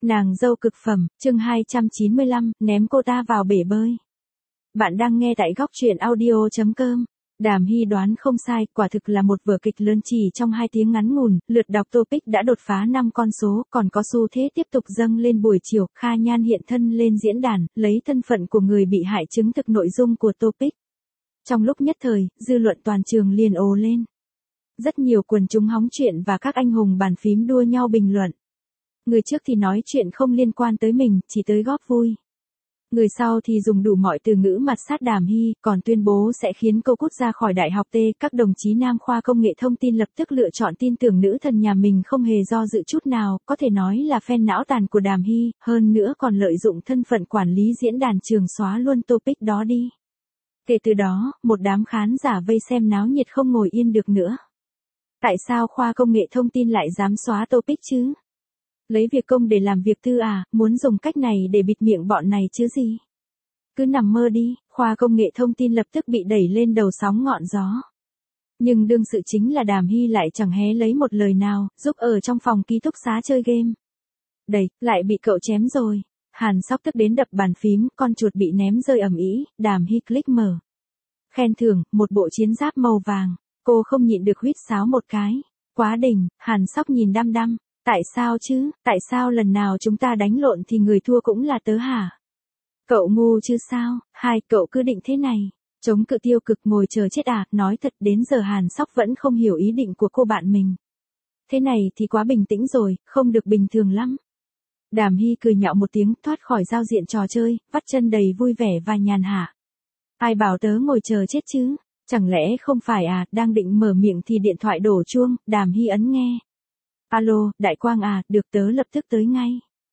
Nàng dâu cực phẩm, chương 295, ném cô ta vào bể bơi. Bạn đang nghe tại góc truyện audio.com. Đàm Hy đoán không sai, quả thực là một vở kịch lớn chỉ trong 2 tiếng ngắn ngủn, lượt đọc topic đã đột phá 5 con số, còn có xu thế tiếp tục dâng lên buổi chiều. Kha Nhan hiện thân lên diễn đàn, lấy thân phận của người bị hại chứng thực nội dung của topic. Trong lúc nhất thời, dư luận toàn trường liền ồ lên. Rất nhiều quần chúng hóng chuyện và các anh hùng bàn phím đua nhau bình luận. Người trước thì nói chuyện không liên quan tới mình, chỉ tới góp vui. Người sau thì dùng đủ mọi từ ngữ mặt sát Đàm Hy, còn tuyên bố sẽ khiến cô cút ra khỏi đại học T. Các đồng chí nam khoa công nghệ thông tin lập tức lựa chọn tin tưởng nữ thần nhà mình không hề do dự chút nào, có thể nói là fan não tàn của Đàm Hy, hơn nữa còn lợi dụng thân phận quản lý diễn đàn trường xóa luôn topic đó đi. Kể từ đó, một đám khán giả vây xem náo nhiệt không ngồi yên được nữa. Tại sao khoa công nghệ thông tin lại dám xóa topic chứ? Lấy việc công để làm việc tư à, muốn dùng cách này để bịt miệng bọn này chứ gì? Cứ nằm mơ đi, khoa công nghệ thông tin lập tức bị đẩy lên đầu sóng ngọn gió. Nhưng đương sự chính là Đàm Hy lại chẳng hé lấy một lời nào, giúp ở trong phòng ký túc xá chơi game. Đẩy, lại bị cậu chém rồi. Hàn Sóc tức đến đập bàn phím, con chuột bị ném rơi ầm ĩ, Đàm Hy click mở. Khen thưởng, một bộ chiến giáp màu vàng. Cô không nhịn được huýt sáo một cái. Quá đỉnh, Hàn Sóc nhìn đăm đăm. Tại sao chứ, tại sao lần nào chúng ta đánh lộn thì người thua cũng là tớ hả? Cậu ngu chứ sao, cậu cứ định thế này. Chống cự tiêu cực ngồi chờ chết à, nói thật đến giờ Hàn Sóc vẫn không hiểu ý định của cô bạn mình. Thế này thì quá bình tĩnh rồi, không được bình thường lắm. Đàm Hy cười nhạo một tiếng thoát khỏi giao diện trò chơi, vắt chân đầy vui vẻ và nhàn hạ. Ai bảo tớ ngồi chờ chết chứ, chẳng lẽ không phải à, đang định mở miệng thì điện thoại đổ chuông, Đàm Hy ấn nghe. Alo, Đại Quang à, được tớ lập tức tới ngay.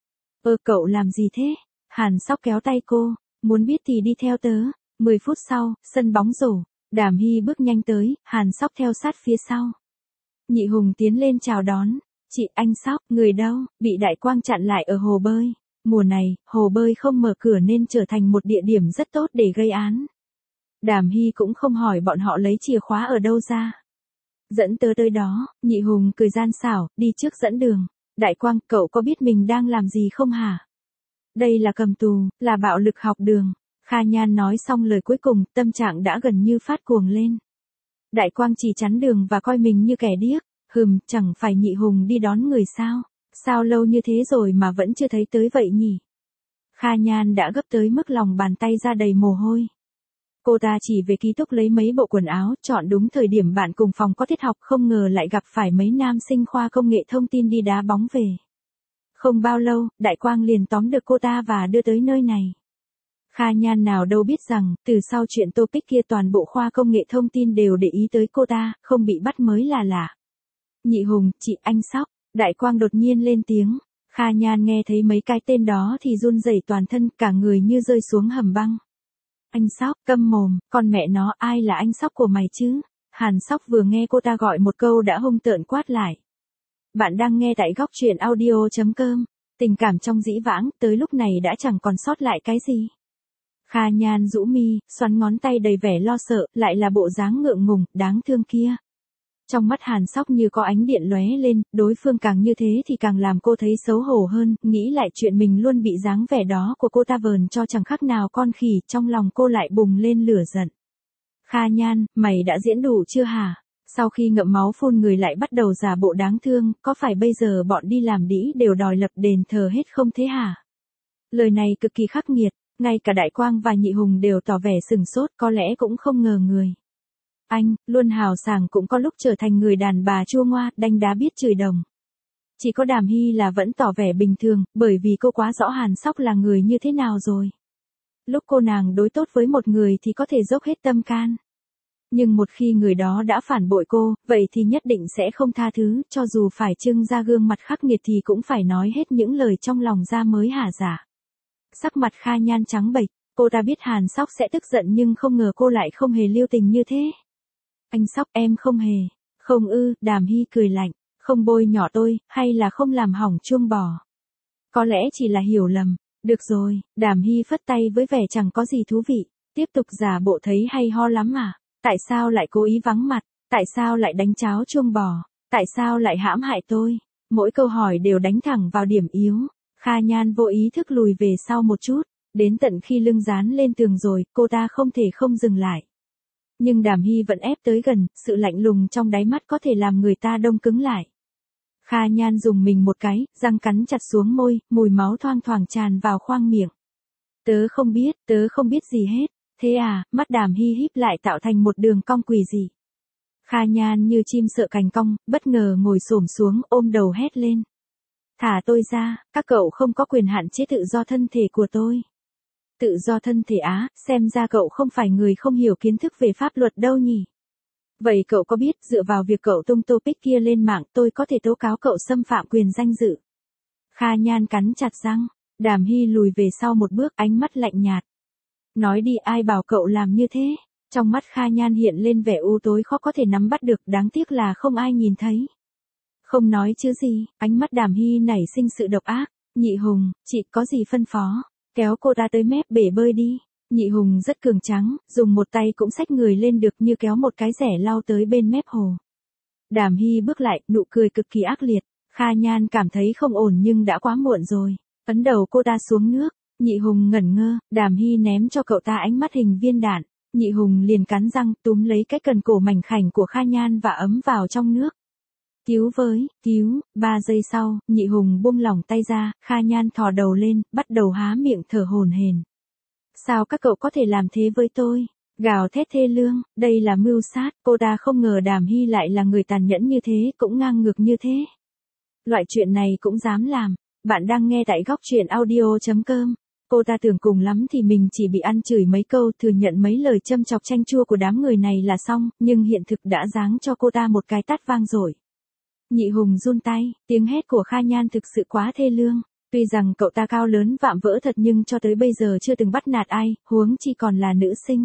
Cậu làm gì thế? Hàn Sóc kéo tay cô, muốn biết thì đi theo tớ. 10 phút sau, sân bóng rổ, Đàm Hy bước nhanh tới, Hàn Sóc theo sát phía sau. Nhị Hùng tiến lên chào đón, chị anh Sóc, người đâu, bị Đại Quang chặn lại ở hồ bơi. Mùa này, hồ bơi không mở cửa nên trở thành một địa điểm rất tốt để gây án. Đàm Hy cũng không hỏi bọn họ lấy chìa khóa ở đâu ra. Dẫn tớ tới đó, Nhị Hùng cười gian xảo, đi trước dẫn đường. Đại Quang, cậu có biết mình đang làm gì không hả? Đây là cầm tù, là bạo lực học đường. Kha Nhan nói xong lời cuối cùng, tâm trạng đã gần như phát cuồng lên. Đại Quang chỉ chắn đường và coi mình như kẻ điếc. Chẳng phải Nhị Hùng đi đón người sao? Sao lâu như thế rồi mà vẫn chưa thấy tới vậy nhỉ? Kha Nhan đã gấp tới mức lòng bàn tay ra đầy mồ hôi. Cô ta chỉ về ký túc lấy mấy bộ quần áo, chọn đúng thời điểm bạn cùng phòng có tiết học, không ngờ lại gặp phải mấy nam sinh khoa công nghệ thông tin đi đá bóng về. Không bao lâu, Đại Quang liền tóm được cô ta và đưa tới nơi này. Kha Nhan nào đâu biết rằng, từ sau chuyện topic kia toàn bộ khoa công nghệ thông tin đều để ý tới cô ta, không bị bắt mới là lạ. Nhị Hùng, chị anh Sóc, Đại Quang đột nhiên lên tiếng. Kha Nhan nghe thấy mấy cái tên đó thì run rẩy toàn thân, cả người như rơi xuống hầm băng. Anh Sóc, câm mồm, con mẹ nó, ai là anh Sóc của mày chứ? Hàn Sóc vừa nghe cô ta gọi một câu đã hung tợn quát lại. Bạn đang nghe tại góc truyện audio.com. Tình cảm trong dĩ vãng, tới lúc này đã chẳng còn sót lại cái gì. Kha Nhan rũ mi, xoắn ngón tay đầy vẻ lo sợ, lại là bộ dáng ngượng ngùng, đáng thương kia. Trong mắt Hàn Sóc như có ánh điện lóe lên, đối phương càng như thế thì càng làm cô thấy xấu hổ hơn, nghĩ lại chuyện mình luôn bị dáng vẻ đó của cô ta vờn cho chẳng khác nào con khỉ, trong lòng cô lại bùng lên lửa giận. Kha Nhan, mày đã diễn đủ chưa hả? Sau khi ngậm máu phun người lại bắt đầu giả bộ đáng thương, có phải bây giờ bọn đi làm đĩ đều đòi lập đền thờ hết không thế hả? Lời này cực kỳ khắc nghiệt, ngay cả Đại Quang và Nhị Hùng đều tỏ vẻ sừng sốt, có lẽ cũng không ngờ người. Anh, luôn hào sảng cũng có lúc trở thành người đàn bà chua ngoa, đanh đá biết chửi đồng. Chỉ có Đàm Hy là vẫn tỏ vẻ bình thường, bởi vì cô quá rõ Hàn Sóc là người như thế nào rồi. Lúc cô nàng đối tốt với một người thì có thể dốc hết tâm can. Nhưng một khi người đó đã phản bội cô, vậy thì nhất định sẽ không tha thứ, cho dù phải trưng ra gương mặt khắc nghiệt thì cũng phải nói hết những lời trong lòng ra mới hả dạ. Sắc mặt Kha Nhan trắng bệch, cô ta biết Hàn Sóc sẽ tức giận nhưng không ngờ cô lại không hề lưu tình như thế. Anh Sóc, em không hề. Không ư, Đàm Hy cười lạnh, không bôi nhỏ tôi, hay là không làm hỏng chuông bò. Có lẽ chỉ là hiểu lầm. Được rồi, Đàm Hy phất tay với vẻ chẳng có gì thú vị, tiếp tục giả bộ thấy hay ho lắm à. Tại sao lại cố ý vắng mặt, tại sao lại đánh cháo chuông bò, tại sao lại hãm hại tôi. Mỗi câu hỏi đều đánh thẳng vào điểm yếu. Kha Nhan vô ý thức lùi về sau một chút, đến tận khi lưng dán lên tường rồi, cô ta không thể không dừng lại. Nhưng Đàm Hy vẫn ép tới gần, sự lạnh lùng trong đáy mắt có thể làm người ta đông cứng lại. Kha Nhan dùng mình một cái, răng cắn chặt xuống môi, mùi máu thoang thoảng tràn vào khoang miệng. Tớ không biết gì hết. Thế à, mắt Đàm Hy híp lại tạo thành một đường cong quỷ dị. Kha Nhan như chim sợ cành cong, bất ngờ ngồi xổm xuống ôm đầu hét lên. Thả tôi ra, các cậu không có quyền hạn chế tự do thân thể của tôi. Tự do thân thể á, xem ra cậu không phải người không hiểu kiến thức về pháp luật đâu nhỉ. Vậy cậu có biết dựa vào việc cậu tung topic kia lên mạng tôi có thể tố cáo cậu xâm phạm quyền danh dự? Kha Nhan cắn chặt răng, Đàm Hy lùi về sau một bước ánh mắt lạnh nhạt. Nói đi ai bảo cậu làm như thế? Trong mắt Kha Nhan hiện lên vẻ u tối khó có thể nắm bắt được, đáng tiếc là không ai nhìn thấy. Không nói chứ gì, ánh mắt Đàm Hy nảy sinh sự độc ác. Nhị Hùng, chị có gì phân phó? Kéo cô ta tới mép bể bơi đi. Nhị Hùng rất cường tráng, dùng một tay cũng xách người lên được như kéo một cái rẻ lau tới bên mép hồ. Đàm Hy bước lại, nụ cười cực kỳ ác liệt. Kha Nhan cảm thấy không ổn nhưng đã quá muộn rồi. Ấn đầu cô ta xuống nước. Nhị Hùng ngẩn ngơ, Đàm Hy ném cho cậu ta ánh mắt hình viên đạn. Nhị Hùng liền cắn răng túm lấy cái cần cổ mảnh khảnh của Kha Nhan và ấm vào trong nước. Cứu với, cứu, 3 giây sau, Nhị Hùng buông lỏng tay ra, Kha Nhan thò đầu lên, bắt đầu há miệng thở hổn hển. Sao các cậu có thể làm thế với tôi? Gào thét thê lương, đây là mưu sát, cô ta không ngờ Đàm Hy lại là người tàn nhẫn như thế, cũng ngang ngược như thế. Loại chuyện này cũng dám làm. Bạn đang nghe tại góc truyện audio.com. Cô ta tưởng cùng lắm thì mình chỉ bị ăn chửi mấy câu, thừa nhận mấy lời châm chọc chanh chua của đám người này là xong, nhưng hiện thực đã giáng cho cô ta một cái tát vang dội. Nhị Hùng run tay, tiếng hét của Kha Nhan thực sự quá thê lương. Tuy rằng cậu ta cao lớn vạm vỡ thật nhưng cho tới bây giờ chưa từng bắt nạt ai, huống chi còn là nữ sinh.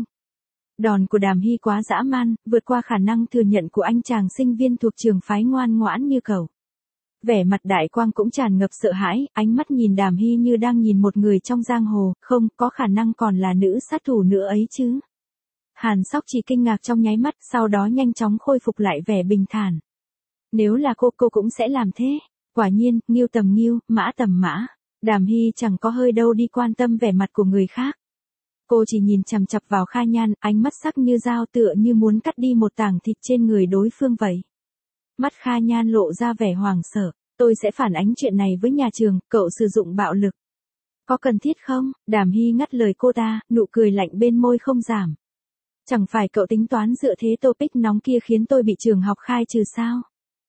Đòn của Đàm Hy quá dã man, vượt qua khả năng thừa nhận của anh chàng sinh viên thuộc trường phái ngoan ngoãn như cậu. Vẻ mặt Đại Quang cũng tràn ngập sợ hãi, ánh mắt nhìn Đàm Hy như đang nhìn một người trong giang hồ, không có khả năng còn là nữ sát thủ nữa ấy chứ. Hàn Sóc chỉ kinh ngạc trong nháy mắt, sau đó nhanh chóng khôi phục lại vẻ bình thản. Nếu là cô cũng sẽ làm thế. Quả nhiên, nghiêu tầm nghiêu, mã tầm mã. Đàm Hy chẳng có hơi đâu đi quan tâm vẻ mặt của người khác. Cô chỉ nhìn chằm chằm vào Kha Nhan, ánh mắt sắc như dao tựa như muốn cắt đi một tảng thịt trên người đối phương vậy. Mắt Kha Nhan lộ ra vẻ hoảng sợ. Tôi sẽ phản ánh chuyện này với nhà trường, cậu sử dụng bạo lực. Có cần thiết không? Đàm Hy ngắt lời cô ta, nụ cười lạnh bên môi không giảm. Chẳng phải cậu tính toán dựa thế topic nóng kia khiến tôi bị trường học khai trừ sao?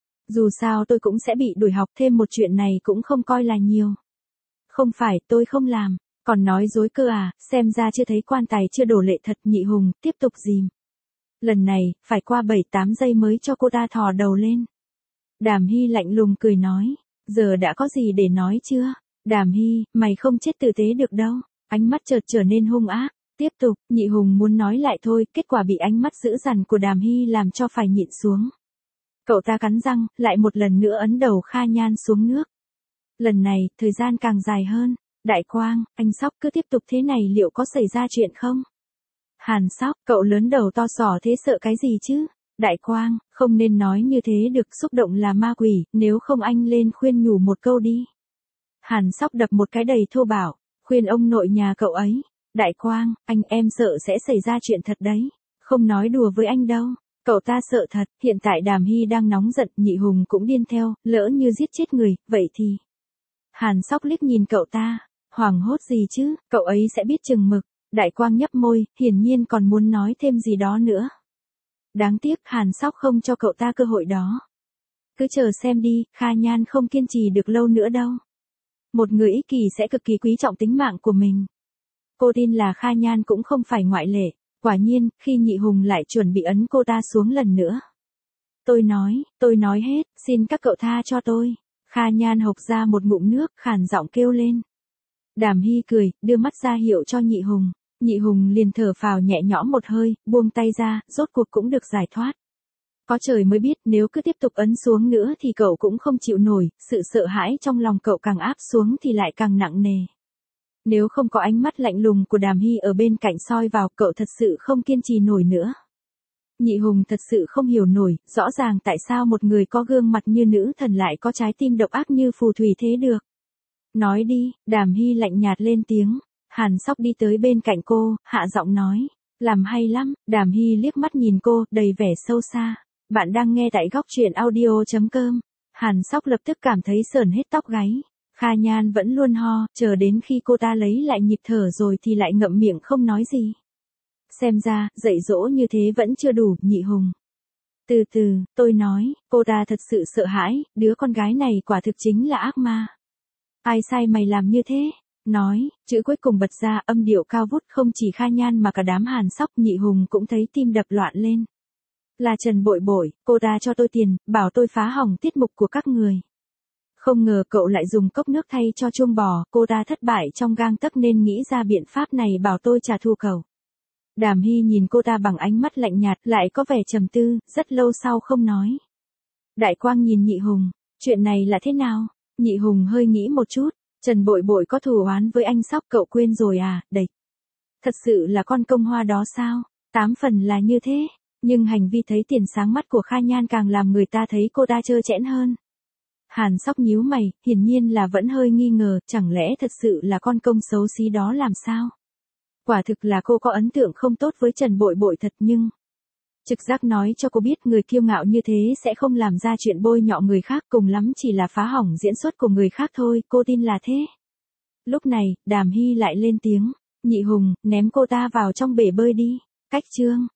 Dù sao tôi cũng sẽ bị đuổi học, thêm một chuyện này cũng không coi là nhiều. Không phải, tôi không làm. Còn nói dối cơ à, xem ra chưa thấy quan tài chưa đổ lệ thật. Nhị Hùng tiếp tục dìm. Lần này, phải qua 7-8 giây mới cho cô ta thò đầu lên. Đàm Hy lạnh lùng cười nói, giờ đã có gì để nói chưa? Đàm Hy, mày không chết tử tế được đâu. Ánh mắt chợt trở nên hung ác. Tiếp tục, Nhị Hùng muốn nói lại thôi, kết quả bị ánh mắt dữ dằn của Đàm Hy làm cho phải nhịn xuống. Cậu ta cắn răng, lại một lần nữa ấn đầu Kha Nhan xuống nước. Lần này, thời gian càng dài hơn. Đại Quang, anh Sóc cứ tiếp tục thế này liệu có xảy ra chuyện không? Hàn Sóc, cậu lớn đầu to sỏ thế sợ cái gì chứ? Đại Quang, không nên nói như thế được, xúc động là ma quỷ, nếu không anh lên khuyên nhủ một câu đi. Hàn Sóc đập một cái đầy thô bạo, khuyên ông nội nhà cậu ấy. Đại Quang, em sợ sẽ xảy ra chuyện thật đấy. Không nói đùa với anh đâu. Cậu ta sợ thật, hiện tại Đàm Hy đang nóng giận, Nhị Hùng cũng điên theo, lỡ như giết chết người, vậy thì. Hàn Sóc liếc nhìn cậu ta, hoảng hốt gì chứ, cậu ấy sẽ biết chừng mực. Đại Quang nhấp môi, hiển nhiên còn muốn nói thêm gì đó nữa. Đáng tiếc Hàn Sóc không cho cậu ta cơ hội đó. Cứ chờ xem đi, Kha Nhan không kiên trì được lâu nữa đâu. Một người ích kỷ sẽ cực kỳ quý trọng tính mạng của mình. Cô tin là Kha Nhan cũng không phải ngoại lệ. Quả nhiên, khi Nhị Hùng lại chuẩn bị ấn cô ta xuống lần nữa. Tôi nói hết, xin các cậu tha cho tôi. Kha Nhan hộc ra một ngụm nước, khàn giọng kêu lên. Đàm Hy cười, đưa mắt ra hiệu cho Nhị Hùng. Nhị Hùng liền thở phào nhẹ nhõm một hơi, buông tay ra, rốt cuộc cũng được giải thoát. Có trời mới biết, nếu cứ tiếp tục ấn xuống nữa thì cậu cũng không chịu nổi, sự sợ hãi trong lòng cậu càng áp xuống thì lại càng nặng nề. Nếu không có ánh mắt lạnh lùng của Đàm Hy ở bên cạnh soi vào, cậu thật sự không kiên trì nổi nữa. Nhị Hùng thật sự không hiểu nổi, rõ ràng tại sao một người có gương mặt như nữ thần lại có trái tim độc ác như phù thủy thế được. Nói đi, Đàm Hy lạnh nhạt lên tiếng. Hàn Sóc đi tới bên cạnh cô, hạ giọng nói. Làm hay lắm, Đàm Hy liếc mắt nhìn cô, đầy vẻ sâu xa. Bạn đang nghe tại góc truyện audio.com. Hàn Sóc lập tức cảm thấy sởn hết tóc gáy. Kha Nhan vẫn luôn ho, chờ đến khi cô ta lấy lại nhịp thở rồi thì lại ngậm miệng không nói gì. Xem ra, dạy dỗ như thế vẫn chưa đủ, Nhị Hùng. Từ từ, tôi nói, cô ta thật sự sợ hãi, đứa con gái này quả thực chính là ác ma. Ai sai mày làm như thế? Nói, chữ cuối cùng bật ra, âm điệu cao vút, không chỉ Kha Nhan mà cả đám Hàn Sóc. Nhị Hùng cũng thấy tim đập loạn lên. Là Trần Bội Bội, cô ta cho tôi tiền, bảo tôi phá hỏng tiết mục của các người. Không ngờ cậu lại dùng cốc nước thay cho chuông bò, cô ta thất bại trong gang tấc nên nghĩ ra biện pháp này bảo tôi trả thù cậu. Đàm Hy nhìn cô ta bằng ánh mắt lạnh nhạt, lại có vẻ trầm tư, rất lâu sau không nói. Đại Quang nhìn Nhị Hùng, chuyện này là thế nào? Nhị Hùng hơi nghĩ một chút, Trần Bội Bội có thù oán với anh Sóc, cậu quên rồi à, địch. Thật sự là con công hoa đó sao? 8 phần là như thế, nhưng hành vi thấy tiền sáng mắt của Kha Nhan càng làm người ta thấy cô ta trơ trẽn hơn. Hàn Sóc nhíu mày, hiển nhiên là vẫn hơi nghi ngờ, chẳng lẽ thật sự là con công xấu xí đó làm sao? Quả thực là cô có ấn tượng không tốt với Trần Bội Bội thật, nhưng trực giác nói cho cô biết người kiêu ngạo như thế sẽ không làm ra chuyện bôi nhọ người khác, cùng lắm chỉ là phá hỏng diễn xuất của người khác thôi, cô tin là thế. Lúc này, Đàm Hy lại lên tiếng. Nhị Hùng, ném cô ta vào trong bể bơi đi. Cách chương.